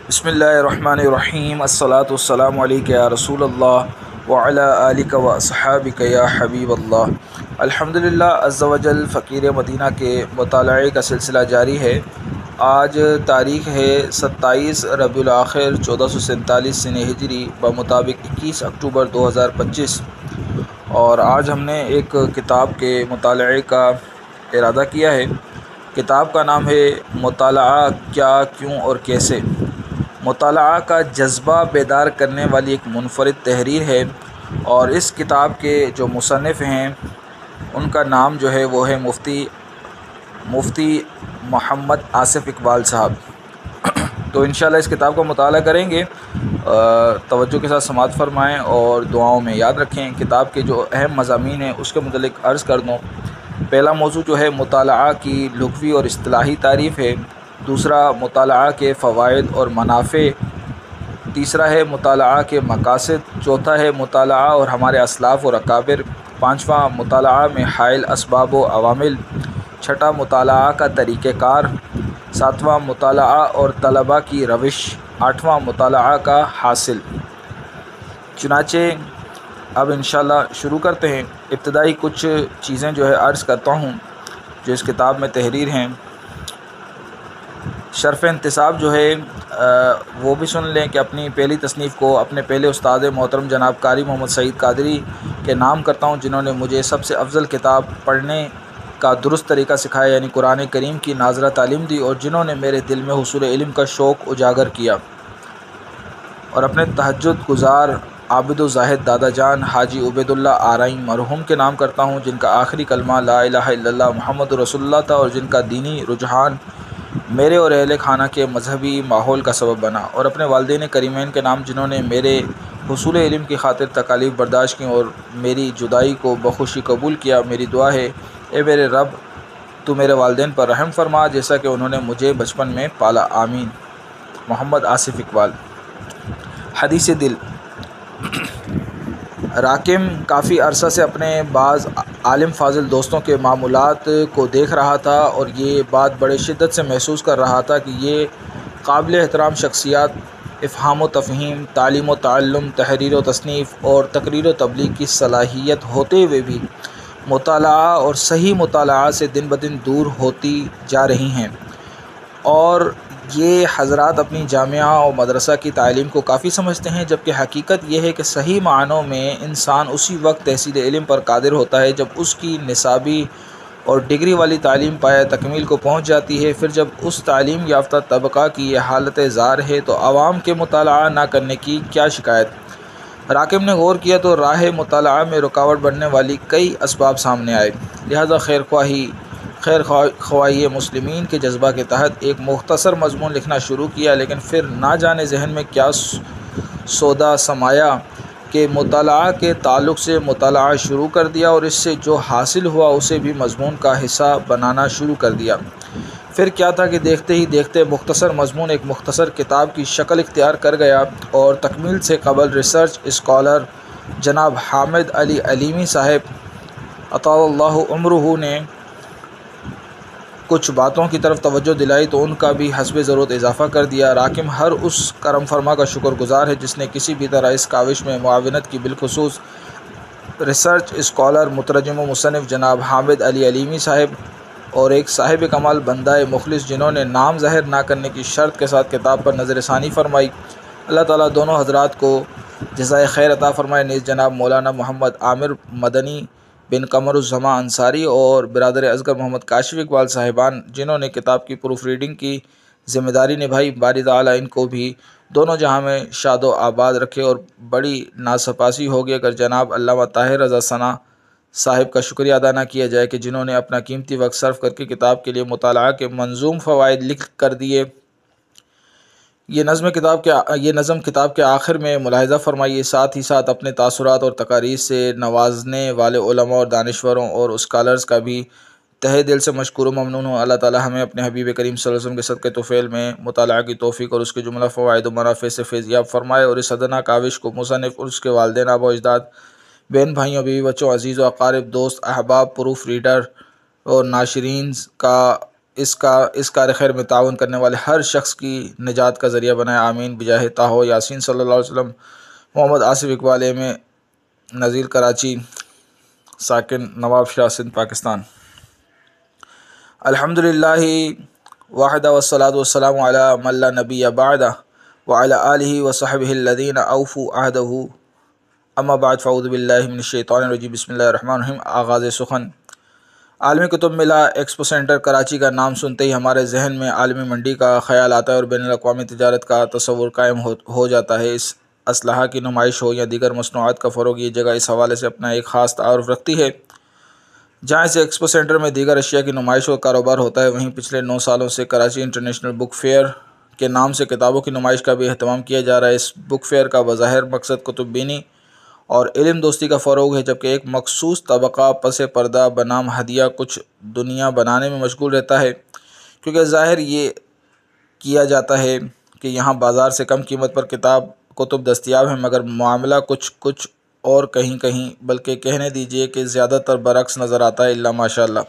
بسم اللہ الرحمن الرحیم الصلاۃ والسلام علیک یا رسول اللہ وعلی آلک و اصحابک یا حبیب اللہ۔ الحمدللہ عز و جل فقیر مدینہ کے مطالعے کا سلسلہ جاری ہے۔ آج تاریخ ہے 27 ربیع الاخر 1447 سنہ ہجری بمطابق 21 اکتوبر 2025، اور آج ہم نے ایک کتاب کے مطالعے کا ارادہ کیا ہے۔ کتاب کا نام ہے مطالعہ کیا، کیوں اور کیسے۔ مطالعہ کا جذبہ بیدار کرنے والی ایک منفرد تحریر ہے، اور اس کتاب کے جو مصنف ہیں ان کا نام جو ہے وہ ہے مفتی محمد آصف اقبال صاحب۔ تو انشاءاللہ اس کتاب کا مطالعہ کریں گے، توجہ کے ساتھ سماعت فرمائیں اور دعاؤں میں یاد رکھیں۔ کتاب کے جو اہم مضامین ہیں اس کے متعلق عرض کر دوں۔ پہلا موضوع جو ہے مطالعہ کی لغوی اور اصطلاحی تعریف ہے، دوسرا مطالعہ کے فوائد اور منافع، تیسرا ہے مطالعہ کے مقاصد، چوتھا ہے مطالعہ اور ہمارے اسلاف اور اکابر، پانچواں مطالعہ میں حائل اسباب و عوامل، چھٹا مطالعہ کا طریقہ کار، ساتواں مطالعہ اور طلباء کی روش، آٹھواں مطالعہ کا حاصل۔ چنانچہ اب انشاءاللہ شروع کرتے ہیں۔ ابتدائی کچھ چیزیں جو ہے عرض کرتا ہوں جو اس کتاب میں تحریر ہیں۔ شرف انتصاب جو ہے وہ بھی سن لیں کہ اپنی پہلی تصنیف کو اپنے پہلے استاد محترم جناب قاری محمد سعید قادری کے نام کرتا ہوں، جنہوں نے مجھے سب سے افضل کتاب پڑھنے کا درست طریقہ سکھایا، یعنی قرآن کریم کی ناظرہ تعلیم دی، اور جنہوں نے میرے دل میں حصول علم کا شوق اجاگر کیا۔ اور اپنے تہجد گزار عابد و زاہد دادا جان حاجی عبید اللہ آرائی مرحوم کے نام کرتا ہوں، جن کا آخری کلمہ لا الہ الا اللہ محمد رسول اللہ تھا، اور جن کا دینی رجحان میرے اور اہل خانہ کے مذہبی ماحول کا سبب بنا۔ اور اپنے والدین کریمین کے نام جنہوں نے میرے حصول علم کی خاطر تکالیف برداشت کی اور میری جدائی کو بخوشی قبول کیا۔ میری دعا ہے اے میرے رب، تو میرے والدین پر رحم فرما جیسا کہ انہوں نے مجھے بچپن میں پالا، آمین۔ محمد آصف اقبال۔ حدیث دل۔ راکم کافی عرصہ سے اپنے بعض عالم فاضل دوستوں کے معمولات کو دیکھ رہا تھا، اور یہ بات بڑے شدت سے محسوس کر رہا تھا کہ یہ قابل احترام شخصیات افہام و تفہیم، تعلیم و تعلم، تحریر و تصنیف اور تقریر و تبلیغ کی صلاحیت ہوتے ہوئے بھی مطالعہ اور صحیح مطالعہ سے دن بدن دور ہوتی جا رہی ہیں، اور یہ حضرات اپنی جامعہ و مدرسہ کی تعلیم کو کافی سمجھتے ہیں، جبکہ حقیقت یہ ہے کہ صحیح معنوں میں انسان اسی وقت تحصیل علم پر قادر ہوتا ہے جب اس کی نصابی اور ڈگری والی تعلیم پایہ تکمیل کو پہنچ جاتی ہے۔ پھر جب اس تعلیم یافتہ طبقہ کی یہ حالت زار ہے تو عوام کے مطالعہ نہ کرنے کی کیا شکایت؟ راکم نے غور کیا تو راہ مطالعہ میں رکاوٹ بننے والی کئی اسباب سامنے آئے، لہذا خیر خواہی مسلمین کے جذبہ کے تحت ایک مختصر مضمون لکھنا شروع کیا، لیکن پھر نہ جانے ذہن میں کیا سودا سمایا کہ مطالعہ کے تعلق سے مطالعہ شروع کر دیا، اور اس سے جو حاصل ہوا اسے بھی مضمون کا حصہ بنانا شروع کر دیا۔ پھر کیا تھا کہ دیکھتے ہی دیکھتے مختصر مضمون ایک مختصر کتاب کی شکل اختیار کر گیا، اور تکمیل سے قبل ریسرچ اسکالر جناب حامد علی علیمی صاحب اطال اللہ عمرہ نے کچھ باتوں کی طرف توجہ دلائی تو ان کا بھی حسب ضرورت اضافہ کر دیا۔ راکم ہر اس کرم فرما کا شکر گزار ہے جس نے کسی بھی طرح اس کاوش میں معاونت کی، بالخصوص ریسرچ اسکالر مترجم و مصنف جناب حامد علی علیمی صاحب، اور ایک صاحب کمال بندہ مخلص جنہوں نے نام ظاہر نہ کرنے کی شرط کے ساتھ کتاب پر نظر ثانی فرمائی۔ اللہ تعالیٰ دونوں حضرات کو جزائے خیر عطا فرمائے۔ نیز جناب مولانا محمد عامر مدنی بن قمر الزماں انصاری اور برادر اصغر محمد کاشف اقبال صاحبان جنہوں نے کتاب کی پروف ریڈنگ کی ذمہ داری نبھائی، باری تعالیٰ ان کو بھی دونوں جہاں میں شاد و آباد رکھے۔ اور بڑی ناسپاسی ہوگی اگر جناب علامہ طاہر رضا ثنا صاحب کا شکریہ ادا نہ کیا جائے کہ جنہوں نے اپنا قیمتی وقت صرف کر کے کتاب کے لیے مطالعہ کے منظوم فوائد لکھ کر دیے۔ یہ نظم کتاب کے آخر میں ملاحظہ فرمائیے، ساتھ ہی ساتھ اپنے تاثرات اور تقاریر سے نوازنے والے علماء اور دانشوروں اور اسکالرز کا بھی تہہ دل سے مشکور و ممنون ہوں۔ اللہ تعالیٰ ہمیں اپنے حبیب کریم صلی اللہ علیہ وسلم کے صدقے طفیل میں مطالعہ کی توفیق اور اس کے جملہ فوائد و منافع سے فیضیاب فرمائے، اور اس ادنا کاوش کو مصنف اور اس کے والدین، آبا و اجداد، بہن بھائیوں، بیوی بچوں، عزیز و اقارب، دوست احباب، پروف ریڈر اور ناشرین کا اس کار خیر میں تعاون کرنے والے ہر شخص کی نجات کا ذریعہ بنائے، آمین بجاہ طاہو یاسین صلی اللہ علیہ وسلم۔ محمد آصف اقبال ایم اے نزیل کراچی، ساکن نواب شاہ سندھ پاکستان۔ الحمدللہ وحدہ والصلاۃ والسلام علی من لا نبی بعدہ وعلی آلہ وصحبہ الذین اوفوا عہدہ، اما بعد فاعوذ باللہ من الشیطان الرجیم، بسم اللہ الرحمن الرحیم۔ آغاز سخن۔ عالمی کتب میلہ ایکسپو سینٹر کراچی کا نام سنتے ہی ہمارے ذہن میں عالمی منڈی کا خیال آتا ہے اور بین الاقوامی تجارت کا تصور قائم ہو جاتا ہے۔ اس اسلحہ کی نمائش ہو یا دیگر مصنوعات کا فروغ، یہ جگہ اس حوالے سے اپنا ایک خاص تعارف رکھتی ہے۔ جہاں اس ایکسپو سینٹر میں دیگر اشیاء کی نمائش اور کاروبار ہوتا ہے، وہیں پچھلے 9 سالوں سے کراچی انٹرنیشنل بک فیئر کے نام سے کتابوں کی نمائش کا بھی اہتمام کیا جا رہا ہے۔ اس بک فیئر کا بظاہر مقصد کتب بینی اور علم دوستی کا فروغ ہے، جبکہ ایک مخصوص طبقہ پس پردہ بنام ہدیہ کچھ دنیا بنانے میں مشغول رہتا ہے، کیونکہ ظاہر یہ کیا جاتا ہے کہ یہاں بازار سے کم قیمت پر کتب دستیاب ہیں، مگر معاملہ کچھ اور کہیں بلکہ کہنے دیجئے کہ زیادہ تر برعکس نظر آتا ہے، الا ماشاءاللہ۔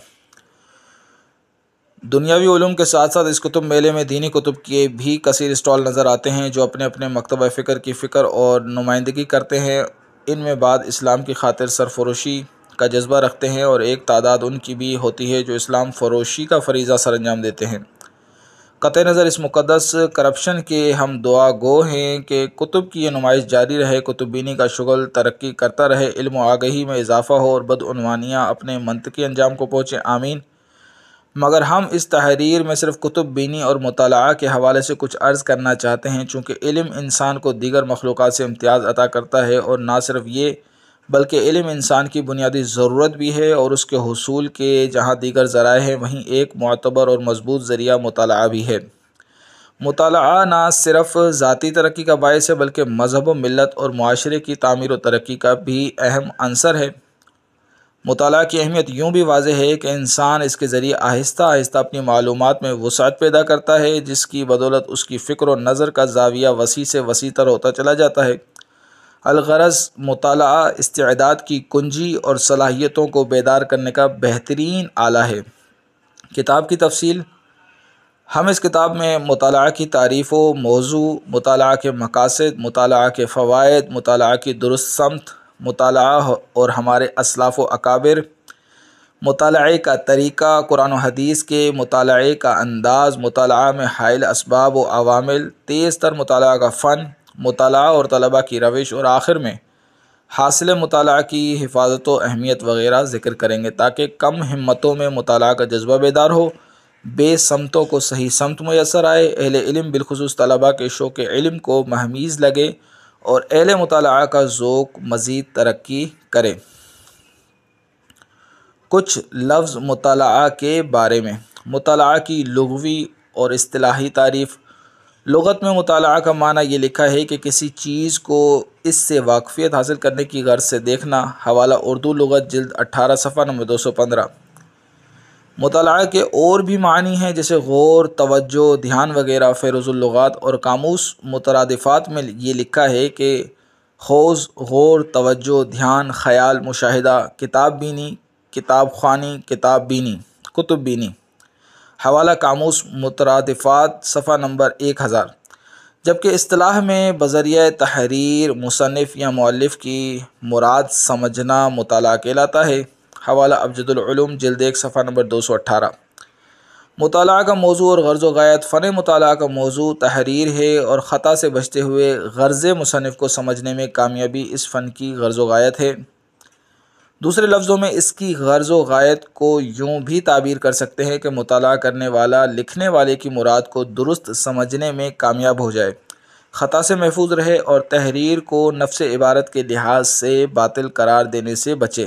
دنیاوی علوم کے ساتھ ساتھ اس کتب میلے میں دینی کتب کے بھی کثیر اسٹال نظر آتے ہیں، جو اپنے اپنے مکتبہ فکر کی فکر اور نمائندگی کرتے ہیں۔ ان میں بعض اسلام کی خاطر سرفروشی کا جذبہ رکھتے ہیں اور ایک تعداد ان کی بھی ہوتی ہے جو اسلام فروشی کا فریضہ سر انجام دیتے ہیں۔ قطع نظر اس مقدس کرپشن کے ہم دعا گو ہیں کہ کتب کی یہ نمائش جاری رہے، کتب بینی کا شغل ترقی کرتا رہے، علم و آگہی میں اضافہ ہو اور بدعنوانیاں اپنے منطقی انجام کو پہنچیں، آمین۔ مگر ہم اس تحریر میں صرف کتب بینی اور مطالعہ کے حوالے سے کچھ عرض کرنا چاہتے ہیں، چونکہ علم انسان کو دیگر مخلوقات سے امتیاز عطا کرتا ہے، اور نہ صرف یہ بلکہ علم انسان کی بنیادی ضرورت بھی ہے، اور اس کے حصول کے جہاں دیگر ذرائع ہیں، وہیں ایک معتبر اور مضبوط ذریعہ مطالعہ بھی ہے۔ مطالعہ نہ صرف ذاتی ترقی کا باعث ہے بلکہ مذہب و ملت اور معاشرے کی تعمیر و ترقی کا بھی اہم عنصر ہے۔ مطالعہ کی اہمیت یوں بھی واضح ہے کہ انسان اس کے ذریعے آہستہ آہستہ اپنی معلومات میں وسعت پیدا کرتا ہے، جس کی بدولت اس کی فکر و نظر کا زاویہ وسیع سے وسیع تر ہوتا چلا جاتا ہے۔ الغرض مطالعہ استعداد کی کنجی اور صلاحیتوں کو بیدار کرنے کا بہترین آلہ ہے۔ کتاب کی تفصیل۔ ہم اس کتاب میں مطالعہ کی تعریف و موضوع، مطالعہ کے مقاصد، مطالعہ کے فوائد، مطالعہ کی درست سمت، مطالعہ اور ہمارے اسلاف و اکابر، مطالعے کا طریقہ، قرآن و حدیث کے مطالعے کا انداز، مطالعہ میں حائل اسباب و عوامل، تیز تر مطالعہ کا فن، مطالعہ اور طلباء کی روش، اور آخر میں حاصل مطالعہ کی حفاظت و اہمیت وغیرہ ذکر کریں گے، تاکہ کم ہمتوں میں مطالعہ کا جذبہ بیدار ہو، بے سمتوں کو صحیح سمت میسر آئے، اہل علم بالخصوص طلباء کے شوق علم کو مہمیز لگے اور اہل مطالعہ کا ذوق مزید ترقی کرے۔ کچھ لفظ مطالعہ کے بارے میں۔ مطالعہ کی لغوی اور اصطلاحی تعریف۔ لغت میں مطالعہ کا معنی یہ لکھا ہے کہ کسی چیز کو اس سے واقفیت حاصل کرنے کی غرض سے دیکھنا۔ حوالہ اردو لغت جلد 18 صفحہ نمبر 215۔ مطالعہ کے اور بھی معنی ہیں، جیسے غور، توجہ، دھیان وغیرہ۔ فیروز اللغات اور قاموس مترادفات میں یہ لکھا ہے کہ خوض، غور، توجہ، دھیان، خیال، مشاہدہ۔ کتاب بینی، کتاب خوانی، کتاب بینی، کتب بینی۔ حوالہ قاموس مترادفات صفحہ نمبر 1000۔ جبکہ اصطلاح میں بذریعہ تحریر مصنف یا مؤلف کی مراد سمجھنا مطالعہ کہلاتا ہے۔ حوالہ ابجد العلوم جلد 1 صفحہ نمبر 218۔ مطالعہ کا موضوع اور غرض و غایت۔ فن مطالعہ کا موضوع تحریر ہے اور خطا سے بچتے ہوئے غرض مصنف کو سمجھنے میں کامیابی اس فن کی غرض و غایت ہے۔ دوسرے لفظوں میں اس کی غرض و غایت کو یوں بھی تعبیر کر سکتے ہیں کہ مطالعہ کرنے والا لکھنے والے کی مراد کو درست سمجھنے میں کامیاب ہو جائے، خطا سے محفوظ رہے اور تحریر کو نفس عبارت کے لحاظ سے باطل قرار دینے سے بچے۔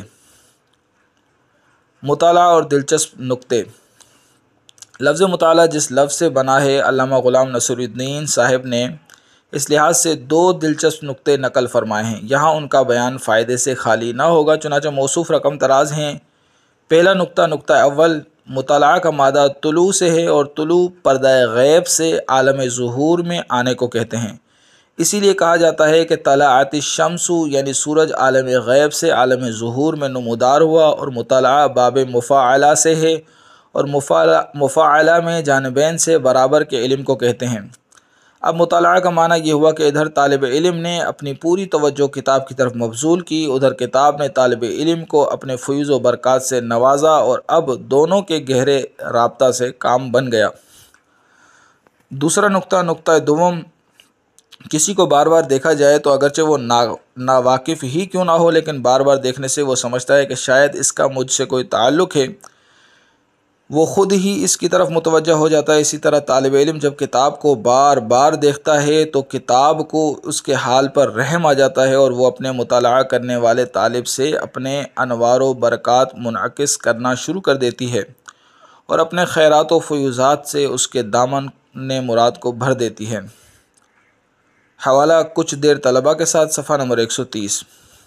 مطالعہ اور دلچسپ نکتے۔ لفظ مطالعہ جس لفظ سے بنا ہے، علامہ غلام نصر الدین صاحب نے اس لحاظ سے 2 دلچسپ نکتے نقل فرمائے ہیں، یہاں ان کا بیان فائدے سے خالی نہ ہوگا، چنانچہ موصوف رقم تراز ہیں۔ پہلا نقطہ اول، مطالعہ کا مادہ طلوع سے ہے اور طلوع پردہ غیب سے عالم ظہور میں آنے کو کہتے ہیں۔ اسی لیے کہا جاتا ہے کہ طلعت الشمس، یعنی سورج عالم غیب سے عالم ظہور میں نمودار ہوا، اور مطالعہ باب مفاعلہ سے ہے اور مفاعلہ میں جانبین سے برابر کے علم کو کہتے ہیں۔ اب مطالعہ کا معنی یہ ہوا کہ ادھر طالب علم نے اپنی پوری توجہ کتاب کی طرف مبذول کی، ادھر کتاب نے طالب علم کو اپنے فیوز و برکات سے نوازا، اور اب دونوں کے گہرے رابطہ سے کام بن گیا۔ دوسرا نقطہ دوم، کسی کو بار بار دیکھا جائے تو اگرچہ وہ ناواقف ہی کیوں نہ ہو، لیکن بار بار دیکھنے سے وہ سمجھتا ہے کہ شاید اس کا مجھ سے کوئی تعلق ہے، وہ خود ہی اس کی طرف متوجہ ہو جاتا ہے۔ اسی طرح طالب علم جب کتاب کو بار بار دیکھتا ہے تو کتاب کو اس کے حال پر رحم آ جاتا ہے، اور وہ اپنے مطالعہ کرنے والے طالب سے اپنے انوار و برکات منعکس کرنا شروع کر دیتی ہے، اور اپنے خیرات و فیوزات سے اس کے دامن مراد کو بھر دیتی ہے۔ حوالہ کچھ دیر طلبہ کے ساتھ، صفحہ نمبر 130۔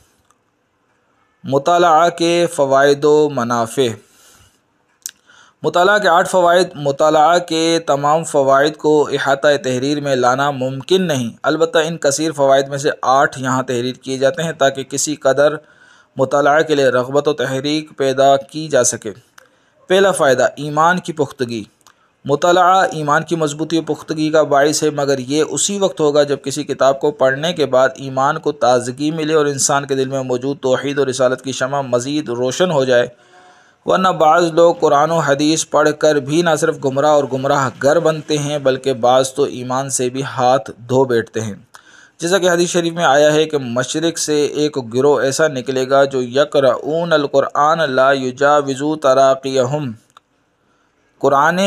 مطالعہ کے فوائد و منافع۔ مطالعہ کے 8 فوائد۔ مطالعہ کے تمام فوائد کو احاطہ تحریر میں لانا ممکن نہیں، البتہ ان کثیر فوائد میں سے 8 یہاں تحریر کیے جاتے ہیں تاکہ کسی قدر مطالعہ کے لیے رغبت و تحریک پیدا کی جا سکے۔ پہلا فائدہ، ایمان کی پختگی۔ مطالعہ ایمان کی مضبوطی و پختگی کا باعث ہے، مگر یہ اسی وقت ہوگا جب کسی کتاب کو پڑھنے کے بعد ایمان کو تازگی ملے اور انسان کے دل میں موجود توحید اور رسالت کی شمع مزید روشن ہو جائے، ورنہ بعض لوگ قرآن و حدیث پڑھ کر بھی نہ صرف گمراہ اور گمراہ گر بنتے ہیں بلکہ بعض تو ایمان سے بھی ہاتھ دھو بیٹھتے ہیں، جیسا کہ حدیث شریف میں آیا ہے کہ مشرق سے ایک گروہ ایسا نکلے گا جو یقرؤون القرآن لا یجاوز تراقیہم، قرآن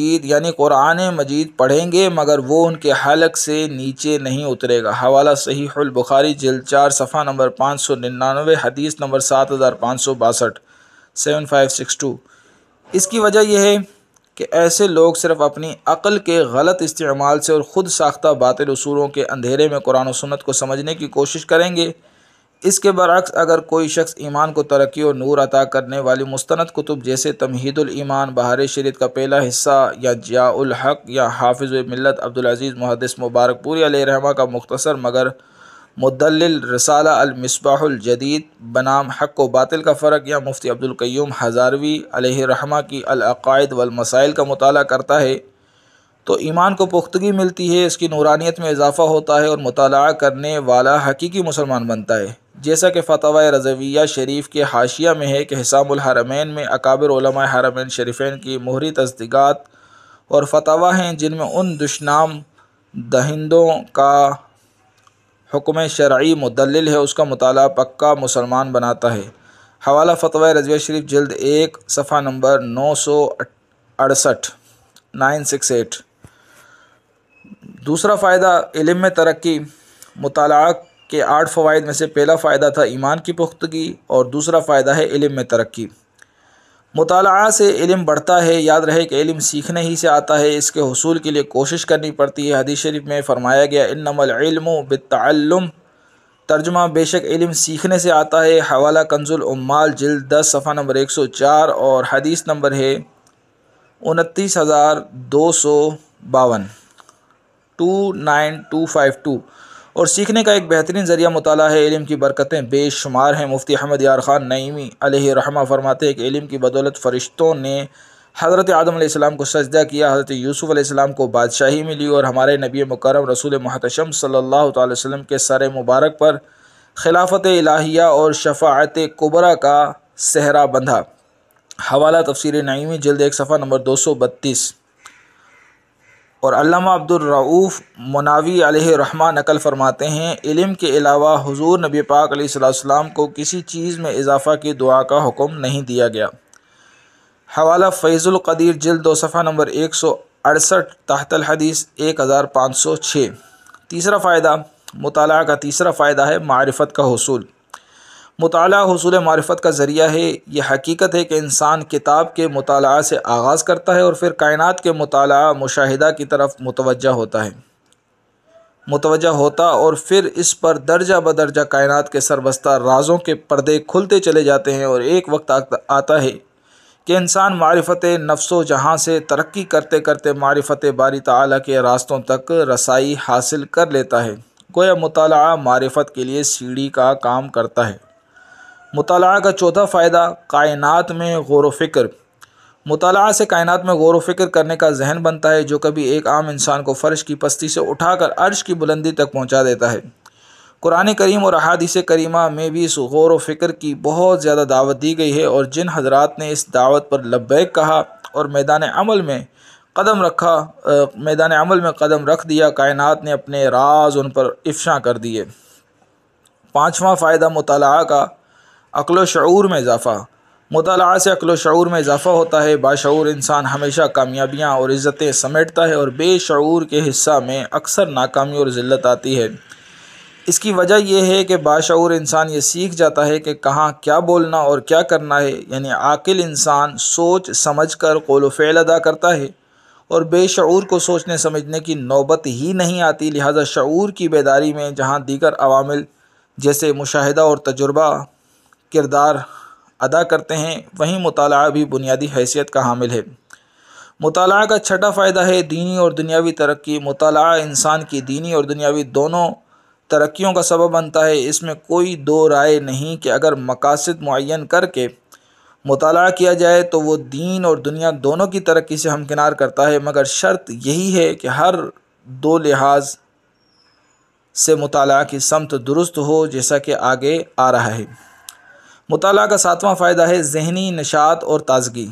مجید پڑھیں گے مگر وہ ان کے حلق سے نیچے نہیں اترے گا۔ حوالہ صحیح البخاری جلد 4 صفحہ نمبر 599، حدیث نمبر 7562، 7562۔ اس کی وجہ یہ ہے کہ ایسے لوگ صرف اپنی عقل کے غلط استعمال سے اور خود ساختہ باطل اصولوں کے اندھیرے میں قرآن و سنت کو سمجھنے کی کوشش کریں گے۔ اس کے برعکس اگر کوئی شخص ایمان کو ترقی اور نور عطا کرنے والی مستند کتب جیسے تمہید الایمان، بہار شریعت کا پہلا حصہ، یا ضیاء الحق، یا حافظ ملت عبدالعزیز محدث مبارک پوری علیہ رحمہ کا مختصر مگر مدلل رسالہ المصباح الجدید بنام حق و باطل کا فرق، یا مفتی عبدالقیوم ہزاروی علیہ رحمہ کی العقائد والمسائل کا مطالعہ کرتا ہے تو ایمان کو پختگی ملتی ہے، اس کی نورانیت میں اضافہ ہوتا ہے اور مطالعہ کرنے والا حقیقی مسلمان بنتا ہے، جیسا کہ فتاوی رضویہ شریف کے حاشیہ میں ہے کہ حسام الحرمین میں اکابر علماء حرمین شریفین کی مہری تصدیقات اور فتاوی ہیں جن میں ان دشنام دہندوں کا حکم شرعی مدلل ہے، اس کا مطالعہ پکا مسلمان بناتا ہے۔ حوالہ فتاوی رضویہ شریف جلد 1 صفحہ نمبر 968، 968۔ دوسرا فائدہ، علم میں ترقی۔ مطالعہ کے 8 فوائد میں سے پہلا فائدہ تھا ایمان کی پختگی، اور دوسرا فائدہ ہے علم میں ترقی۔ مطالعہ سے علم بڑھتا ہے، یاد رہے کہ علم سیکھنے ہی سے آتا ہے، اس کے حصول کے لیے کوشش کرنی پڑتی ہے۔ حدیث شریف میں فرمایا گیا انما العلم بالتعلم، ترجمہ بے شک علم سیکھنے سے آتا ہے۔ حوالہ کنز العمال جلد 10 صفحہ نمبر 104 اور حدیث نمبر ہے 29252، 29252۔ اور سیکھنے کا ایک بہترین ذریعہ مطالعہ ہے۔ علم کی برکتیں بے شمار ہیں۔ مفتی احمد یار خان نعیمی علیہ رحمہ فرماتے ہیں کہ علم کی بدولت فرشتوں نے حضرت آدم علیہ السلام کو سجدہ کیا، حضرت یوسف علیہ السلام کو بادشاہی ملی، اور ہمارے نبی مکرم رسول محتشم صلی اللہ تعالی وسلم کے سر مبارک پر خلافت الہیہ اور شفاعت کبریٰ کا صحرا بندھا۔ حوالہ تفسیر نعیمی جلد 1 صفحہ نمبر 232۔ اور علامہ عبدالرؤف مناوی علیہ رحمہ نقل فرماتے ہیں علم کے علاوہ حضور نبی پاک علیہ السلام کو کسی چیز میں اضافہ کی دعا کا حکم نہیں دیا گیا۔ حوالہ فیض القدیر جلد 2 صفحہ نمبر 168 تحت الحدیث 1506۔ تیسرا فائدہ، مطالعہ کا تیسرا فائدہ ہے معرفت کا حصول۔ مطالعہ حصول معرفت کا ذریعہ ہے۔ یہ حقیقت ہے کہ انسان کتاب کے مطالعہ سے آغاز کرتا ہے اور پھر کائنات کے مطالعہ مشاہدہ کی طرف متوجہ ہوتا اور پھر اس پر درجہ بدرجہ کائنات کے سربستہ رازوں کے پردے کھلتے چلے جاتے ہیں، اور ایک وقت آتا ہے کہ انسان معرفت نفس و جہاں سے ترقی کرتے کرتے معرفت باری تعالیٰ کے راستوں تک رسائی حاصل کر لیتا ہے۔ گویا مطالعہ معرفت کے لیے سیڑھی کا کام کرتا ہے۔ مطالعہ کا چوتھا فائدہ، کائنات میں غور و فکر۔ مطالعہ سے کائنات میں غور و فکر کرنے کا ذہن بنتا ہے، جو کبھی ایک عام انسان کو فرش کی پستی سے اٹھا کر عرش کی بلندی تک پہنچا دیتا ہے۔ قرآن کریم اور احادیث کریمہ میں بھی اس غور و فکر کی بہت زیادہ دعوت دی گئی ہے، اور جن حضرات نے اس دعوت پر لبیک کہا اور میدان عمل میں قدم رکھ دیا، کائنات نے اپنے راز ان پر افشاں کر دیے۔ پانچواں فائدہ مطالعہ کا عقل و شعور میں اضافہ۔ مطالعہ سے عقل و شعور میں اضافہ ہوتا ہے۔ باشعور انسان ہمیشہ کامیابیاں اور عزتیں سمیٹتا ہے، اور بے شعور کے حصہ میں اکثر ناکامی اور ذلت آتی ہے۔ اس کی وجہ یہ ہے کہ باشعور انسان یہ سیکھ جاتا ہے کہ کہاں کیا بولنا اور کیا کرنا ہے، یعنی عاقل انسان سوچ سمجھ کر قول و فعل ادا کرتا ہے، اور بے شعور کو سوچنے سمجھنے کی نوبت ہی نہیں آتی۔ لہذا شعور کی بیداری میں جہاں دیگر عوامل جیسے مشاہدہ اور تجربہ کردار ادا کرتے ہیں، وہیں مطالعہ بھی بنیادی حیثیت کا حامل ہے۔ مطالعہ کا چھٹا فائدہ ہے دینی اور دنیاوی ترقی۔ مطالعہ انسان کی دینی اور دنیاوی دونوں ترقیوں کا سبب بنتا ہے۔ اس میں کوئی دو رائے نہیں کہ اگر مقاصد معین کر کے مطالعہ کیا جائے تو وہ دین اور دنیا دونوں کی ترقی سے ہمکنار کرتا ہے، مگر شرط یہی ہے کہ ہر دو لحاظ سے مطالعہ کی سمت درست ہو، جیسا کہ آگے آ رہا ہے۔ مطالعہ کا ساتواں فائدہ ہے ذہنی نشاط اور تازگی۔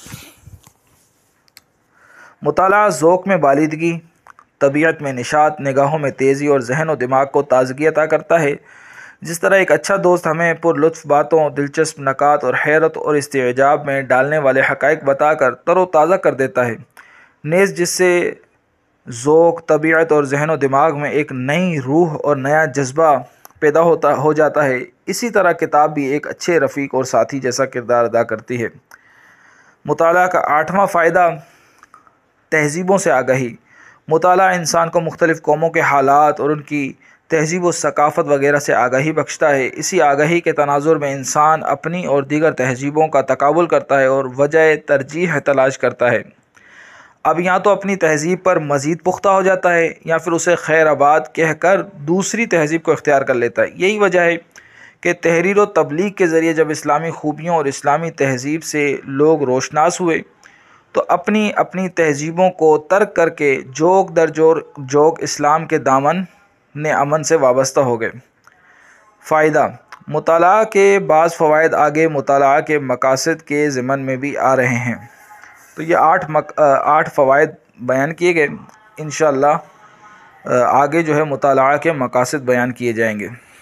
مطالعہ ذوق میں بالیدگی، طبیعت میں نشاط، نگاہوں میں تیزی اور ذہن و دماغ کو تازگی عطا کرتا ہے۔ جس طرح ایک اچھا دوست ہمیں پر لطف باتوں، دلچسپ نکات اور حیرت اور استعجاب میں ڈالنے والے حقائق بتا کر تر و تازہ کر دیتا ہے، نیز جس سے ذوق، طبیعت اور ذہن و دماغ میں ایک نئی روح اور نیا جذبہ پیدا ہو جاتا ہے، اسی طرح کتاب بھی ایک اچھے رفیق اور ساتھی جیسا کردار ادا کرتی ہے۔ مطالعہ کا آٹھواں فائدہ تہذیبوں سے آگاہی۔ مطالعہ انسان کو مختلف قوموں کے حالات اور ان کی تہذیب و ثقافت وغیرہ سے آگاہی بخشتا ہے۔ اسی آگاہی کے تناظر میں انسان اپنی اور دیگر تہذیبوں کا تقابل کرتا ہے اور وجہ ترجیح تلاش کرتا ہے۔ اب یا تو اپنی تہذیب پر مزید پختہ ہو جاتا ہے، یا پھر اسے خیر آباد کہہ کر دوسری تہذیب کو اختیار کر لیتا ہے۔ یہی وجہ ہے کہ تحریر و تبلیغ کے ذریعے جب اسلامی خوبیوں اور اسلامی تہذیب سے لوگ روشناس ہوئے تو اپنی اپنی تہذیبوں کو ترک کر کے جوک در جوک اسلام کے دامن امن سے وابستہ ہو گئے۔ فائدہ مطالعہ کے بعض فوائد آگے مطالعہ کے مقاصد کے ضمن میں بھی آ رہے ہیں۔ تو یہ 8 فوائد بیان کیے گئے، انشاءاللہ آگے جو ہے مطالعہ کے مقاصد بیان کیے جائیں گے۔